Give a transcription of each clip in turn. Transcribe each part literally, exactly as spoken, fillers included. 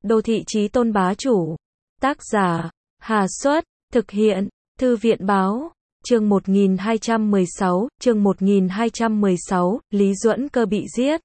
Đô thị chí tôn bá chủ. Tác giả, Hà Xuất, thực hiện, Thư viện báo, chương một nghìn hai trăm mười sáu, chương một nghìn hai trăm mười sáu, Lý Duẫn Cơ bị giết.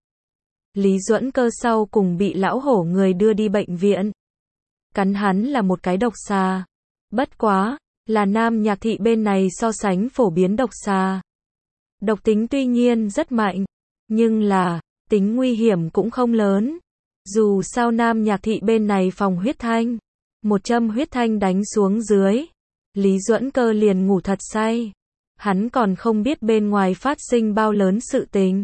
Lý Duẫn Cơ sau cùng bị lão hổ người đưa đi bệnh viện. Cắn hắn là một cái độc xà. Bất quá, là Nam Nhạc Thị bên này so sánh phổ biến độc xà. Độc tính tuy nhiên rất mạnh, nhưng là, tính nguy hiểm cũng không lớn. Dù sao Nam Nhạc Thị bên này phòng huyết thanh, một châm huyết thanh đánh xuống dưới, Lý Duẫn Cơ liền ngủ thật say. Hắn còn không biết bên ngoài phát sinh bao lớn sự tình.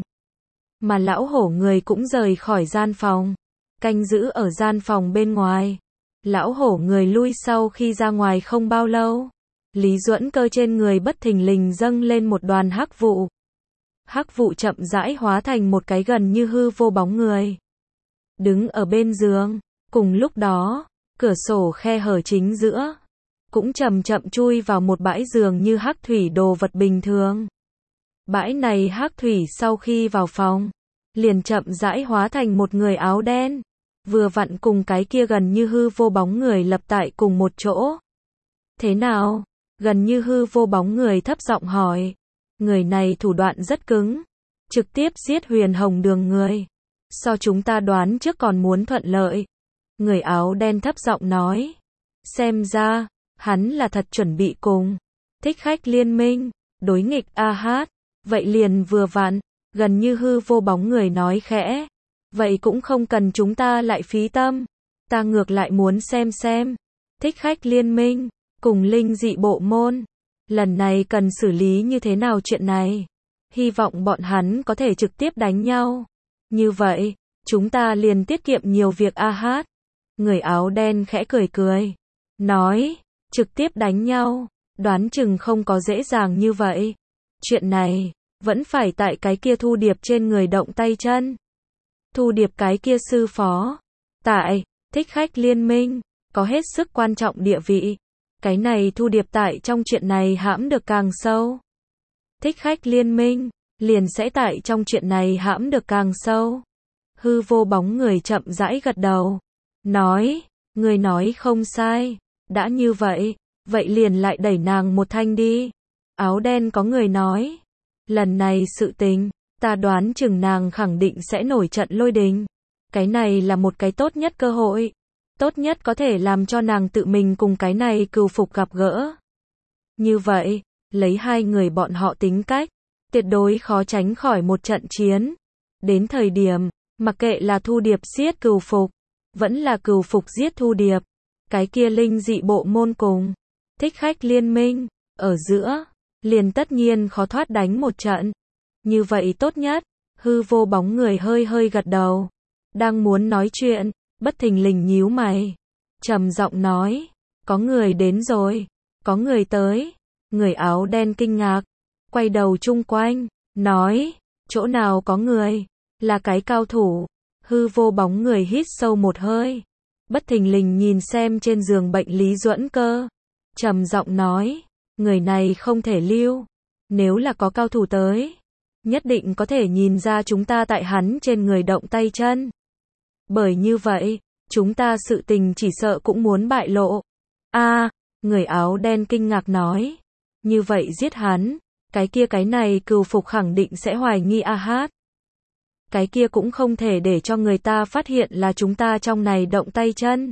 Mà lão hổ người cũng rời khỏi gian phòng, canh giữ ở gian phòng bên ngoài. Lão hổ người lui sau khi ra ngoài không bao lâu, Lý Duẫn Cơ trên người bất thình lình dâng lên một đoàn hắc vụ. Hắc vụ chậm rãi hóa thành một cái gần như hư vô bóng người. Đứng ở bên giường, cùng lúc đó, cửa sổ khe hở chính giữa, cũng chậm chậm chui vào một bãi giường như hắc thủy đồ vật bình thường. Bãi này hắc thủy sau khi vào phòng, liền chậm rãi hóa thành một người áo đen, vừa vặn cùng cái kia gần như hư vô bóng người lập tại cùng một chỗ. Thế nào? Gần như hư vô bóng người thấp giọng hỏi. Người này thủ đoạn rất cứng, trực tiếp giết Huyền Hồng Đường người. So chúng ta đoán trước còn muốn thuận lợi. Người áo đen thấp giọng nói. Xem ra, hắn là thật chuẩn bị cùng Thích Khách liên minh, đối nghịch A Hát. Vậy liền vừa vặn, gần như hư vô bóng người nói khẽ. Vậy cũng không cần chúng ta lại phí tâm. Ta ngược lại muốn xem xem. Thích Khách liên minh, cùng linh dị bộ môn. Lần này cần xử lý như thế nào chuyện này. Hy vọng bọn hắn có thể trực tiếp đánh nhau. Như vậy, chúng ta liền tiết kiệm nhiều việc A Hát. Người áo đen khẽ cười cười. Nói, trực tiếp đánh nhau, đoán chừng không có dễ dàng như vậy. Chuyện này, vẫn phải tại cái kia Thu Điệp trên người động tay chân. Thu Điệp cái kia sư phó. Tại, Thích Khách liên minh, có hết sức quan trọng địa vị. Cái này Thu Điệp tại trong chuyện này hãm được càng sâu. Thích Khách liên minh, liền sẽ tại trong chuyện này hãm được càng sâu. Hư vô bóng người chậm rãi gật đầu. Nói, người nói không sai. Đã như vậy, vậy liền lại đẩy nàng một thanh đi. Áo đen có người nói. Lần này sự tình, ta đoán chừng nàng khẳng định sẽ nổi trận lôi đình. Cái này là một cái tốt nhất cơ hội. Tốt nhất có thể làm cho nàng tự mình cùng cái này cừu phục gặp gỡ. Như vậy, lấy hai người bọn họ tính cách, tuyệt đối khó tránh khỏi một trận chiến. Đến thời điểm, mặc kệ là Thu Điệp giết cừu phục, vẫn là cừu phục giết Thu Điệp, cái kia linh dị bộ môn cùng Thích Khách liên minh, ở giữa, liền tất nhiên khó thoát đánh một trận. Như vậy tốt nhất. Hư vô bóng người hơi hơi gật đầu. Đang muốn nói chuyện, bất thình lình nhíu mày. Trầm giọng nói, có người đến rồi, có người tới. Người áo đen kinh ngạc, quay đầu chung quanh, nói, chỗ nào có người, là cái cao thủ. Hư vô bóng người hít sâu một hơi, bất thình lình nhìn xem trên giường bệnh Lý Duẫn Cơ. Trầm giọng nói, người này không thể lưu. Nếu là có cao thủ tới, nhất định có thể nhìn ra chúng ta tại hắn trên người động tay chân. Bởi như vậy, chúng ta sự tình chỉ sợ cũng muốn bại lộ. A, à, người áo đen kinh ngạc nói. Như vậy giết hắn, cái kia cái này cừu phục khẳng định sẽ hoài nghi A Hát. Cái kia cũng không thể để cho người ta phát hiện là chúng ta trong này động tay chân.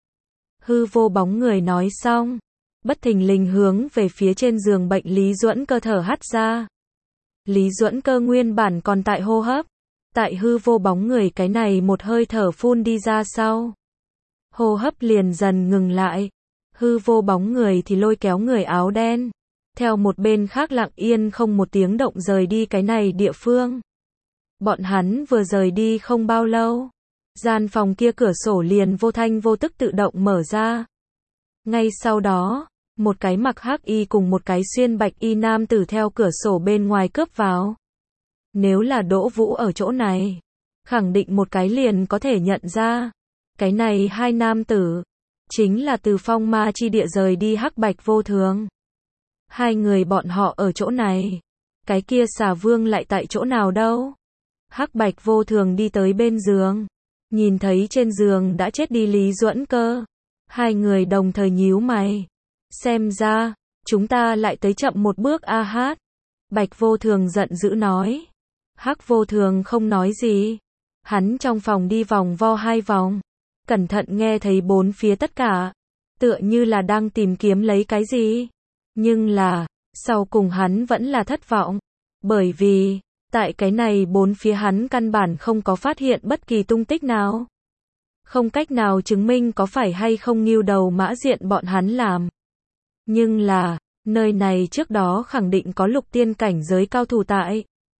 Hư vô bóng người nói xong, bất thình lình hướng về phía trên giường bệnh Lý Duẫn Cơ thở hắt ra. Lý Duẫn Cơ nguyên bản còn tại hô hấp. Tại hư vô bóng người cái này một hơi thở phun đi ra sau, hô hấp liền dần ngừng lại. Hư vô bóng người thì lôi kéo người áo đen, theo một bên khác lặng yên không một tiếng động rời đi cái này địa phương. Bọn hắn vừa rời đi không bao lâu, gian phòng kia cửa sổ liền vô thanh vô tức tự động mở ra. Ngay sau đó, một cái mặc hắc y cùng một cái xuyên bạch y nam tử theo cửa sổ bên ngoài cướp vào. Nếu là Đỗ Vũ ở chỗ này, khẳng định một cái liền có thể nhận ra. Cái này hai nam tử, chính là từ Phong Ma chi địa rời đi Hắc Bạch Vô Thường. Hai người bọn họ ở chỗ này. Cái kia xà vương lại tại chỗ nào đâu? Hắc Bạch Vô Thường đi tới bên giường, Nhìn thấy trên giường đã chết đi Lý Duẫn Cơ, hai người đồng thời nhíu mày. Xem ra, chúng ta lại tới chậm một bước a hát. Bạch Vô Thường giận dữ nói. Hắc Vô Thường không nói gì. Hắn trong phòng đi vòng vo hai vòng. Cẩn thận nghe thấy bốn phía tất cả. Tựa như là đang tìm kiếm lấy cái gì. Nhưng là, sau cùng hắn vẫn là thất vọng. Bởi vì, tại cái này bốn phía hắn căn bản không có phát hiện bất kỳ tung tích nào. Không cách nào chứng minh có phải hay không Ngưu Đầu Mã Diện bọn hắn làm. Nhưng là, nơi này trước đó khẳng định có lục tiên cảnh giới cao thủ tại.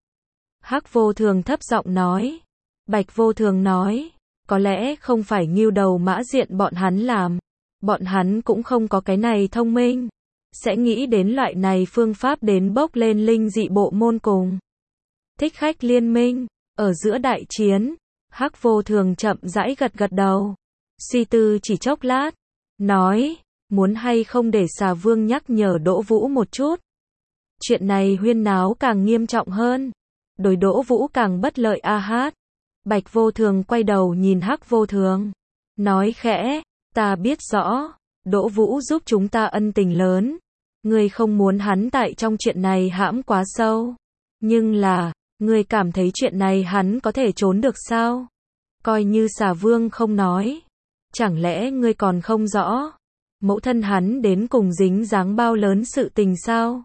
Hắc Vô Thường thấp giọng nói. Bạch Vô Thường nói, có lẽ không phải Ngưu Đầu Mã Diện bọn hắn làm. Bọn hắn cũng không có cái này thông minh. Sẽ nghĩ đến loại này phương pháp đến bốc lên linh dị bộ môn cùng. Thích Khách liên minh, ở giữa đại chiến. Hắc Vô Thường chậm rãi gật gật đầu. Suy tư chỉ chốc lát. Nói, muốn hay không để Xà Vương nhắc nhở Đỗ Vũ một chút. Chuyện này huyên náo càng nghiêm trọng hơn. Đối Đỗ Vũ càng bất lợi a hát. Bạch Vô Thường quay đầu nhìn Hắc Vô Thường. Nói khẽ, ta biết rõ. Đỗ Vũ giúp chúng ta ân tình lớn. Ngươi không muốn hắn tại trong chuyện này hãm quá sâu. Nhưng là, ngươi cảm thấy chuyện này hắn có thể trốn được sao? Coi như Xà Vương không nói. Chẳng lẽ ngươi còn không rõ? Mẫu thân hắn đến cùng dính dáng bao lớn sự tình sao?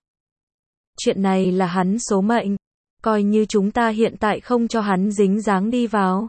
Chuyện này là hắn số mệnh. Coi như chúng ta hiện tại không cho hắn dính dáng đi vào.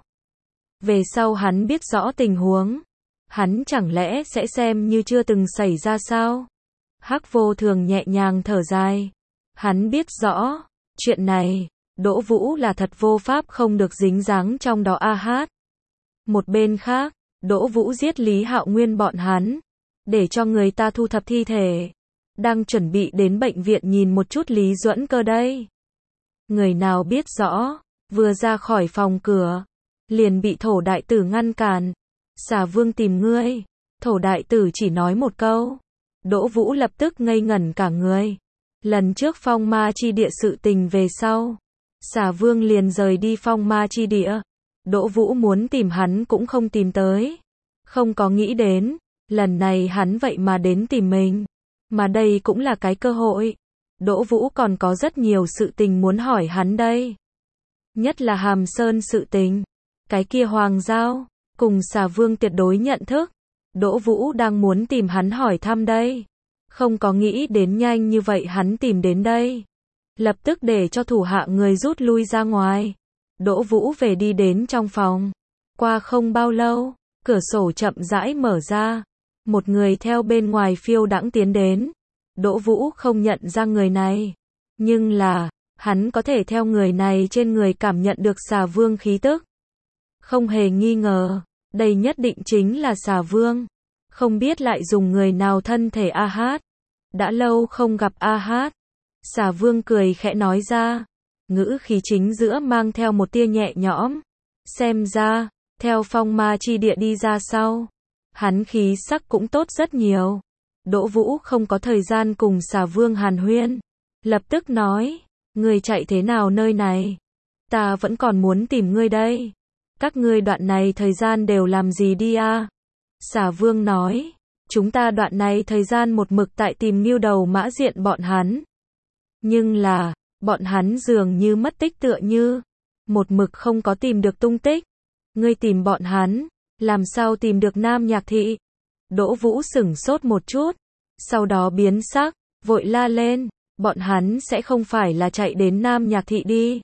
Về sau hắn biết rõ tình huống. Hắn chẳng lẽ sẽ xem như chưa từng xảy ra sao? Hắc Vô Thường nhẹ nhàng thở dài. Hắn biết rõ, chuyện này, Đỗ Vũ là thật vô pháp không được dính dáng trong đó a hát. Một bên khác, Đỗ Vũ giết Lý Hạo Nguyên bọn hắn, để cho người ta thu thập thi thể. Đang chuẩn bị đến bệnh viện nhìn một chút Lý Duẫn Cơ đây. Người nào biết rõ, vừa ra khỏi phòng cửa, liền bị Thổ Đại Tử ngăn cản. Xà Vương tìm ngươi. Thổ Đại Tử chỉ nói một câu. Đỗ Vũ lập tức ngây ngẩn cả người. Lần trước Phong Ma Chi Địa sự tình về sau, Xà Vương liền rời đi Phong Ma Chi Địa. Đỗ Vũ muốn tìm hắn cũng không tìm tới. Không có nghĩ đến, lần này hắn vậy mà đến tìm mình. Mà đây cũng là cái cơ hội. Đỗ Vũ còn có rất nhiều sự tình muốn hỏi hắn đây. Nhất là Hàm Sơn sự tình. Cái kia Hoàng Giao, cùng Xà Vương tuyệt đối nhận thức. Đỗ Vũ đang muốn tìm hắn hỏi thăm đây. Không có nghĩ đến nhanh như vậy hắn tìm đến đây. Lập tức để cho thủ hạ người rút lui ra ngoài. Đỗ Vũ về đi đến trong phòng. Qua không bao lâu, cửa sổ chậm rãi mở ra. Một người theo bên ngoài phiêu đãng tiến đến. Đỗ Vũ không nhận ra người này. Nhưng là, hắn có thể theo người này trên người cảm nhận được Xà Vương khí tức. Không hề nghi ngờ, đây nhất định chính là Xà Vương. Không biết lại dùng người nào thân thể a hát. Đã lâu không gặp a hát. Xà Vương cười khẽ nói ra. Ngữ khí chính giữa mang theo một tia nhẹ nhõm. Xem ra, theo Phong Ma Chi Địa đi ra sau, hắn khí sắc cũng tốt rất nhiều. Đỗ Vũ không có thời gian cùng Xà Vương hàn huyên. Lập tức nói, ngươi chạy thế nào nơi này? Ta vẫn còn muốn tìm ngươi đây. Các ngươi đoạn này thời gian đều làm gì đi a? Xà Vương nói, chúng ta đoạn này thời gian một mực tại tìm Ngưu Đầu Mã Diện bọn hắn. Nhưng là, bọn hắn dường như mất tích tựa như, một mực không có tìm được tung tích. Ngươi tìm bọn hắn, làm sao tìm được Nam Nhạc Thị? Đỗ Vũ sửng sốt một chút, sau đó biến sắc, vội la lên, bọn hắn sẽ không phải là chạy đến Nam Nhạc Thị đi.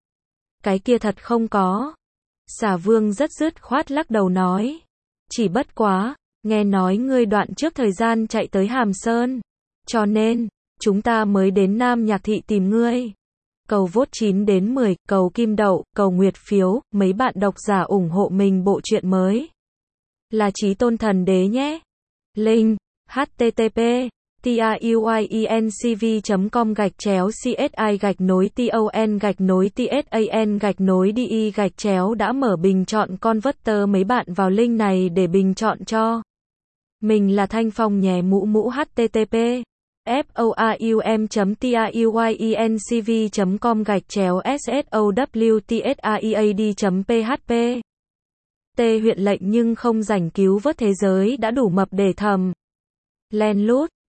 Cái kia thật không có. Xà Vương rất dứt khoát lắc đầu nói, chỉ bất quá, nghe nói ngươi đoạn trước thời gian chạy tới Hàm Sơn, cho nên, chúng ta mới đến Nam Nhạc Thị tìm ngươi. Cầu vote chín đến mười, cầu kim đậu, cầu nguyệt phiếu, mấy bạn độc giả ủng hộ mình bộ truyện mới. Là Chí Tôn Thần Đế nhé. Link, http truyencv com gạch chéo csi gạch nối ton gạch nối tsan gạch nối di gạch chéo đã mở bình chọn converter, mấy bạn vào link này để bình chọn cho mình là Thanh Phong nhé. Mũ mũ http forum chấm truyencv chấm com gạch chéo sowtsaead chấm php Tê huyện lệnh nhưng không rảnh cứu vớt thế giới đã đủ mập để thầm. Len lút,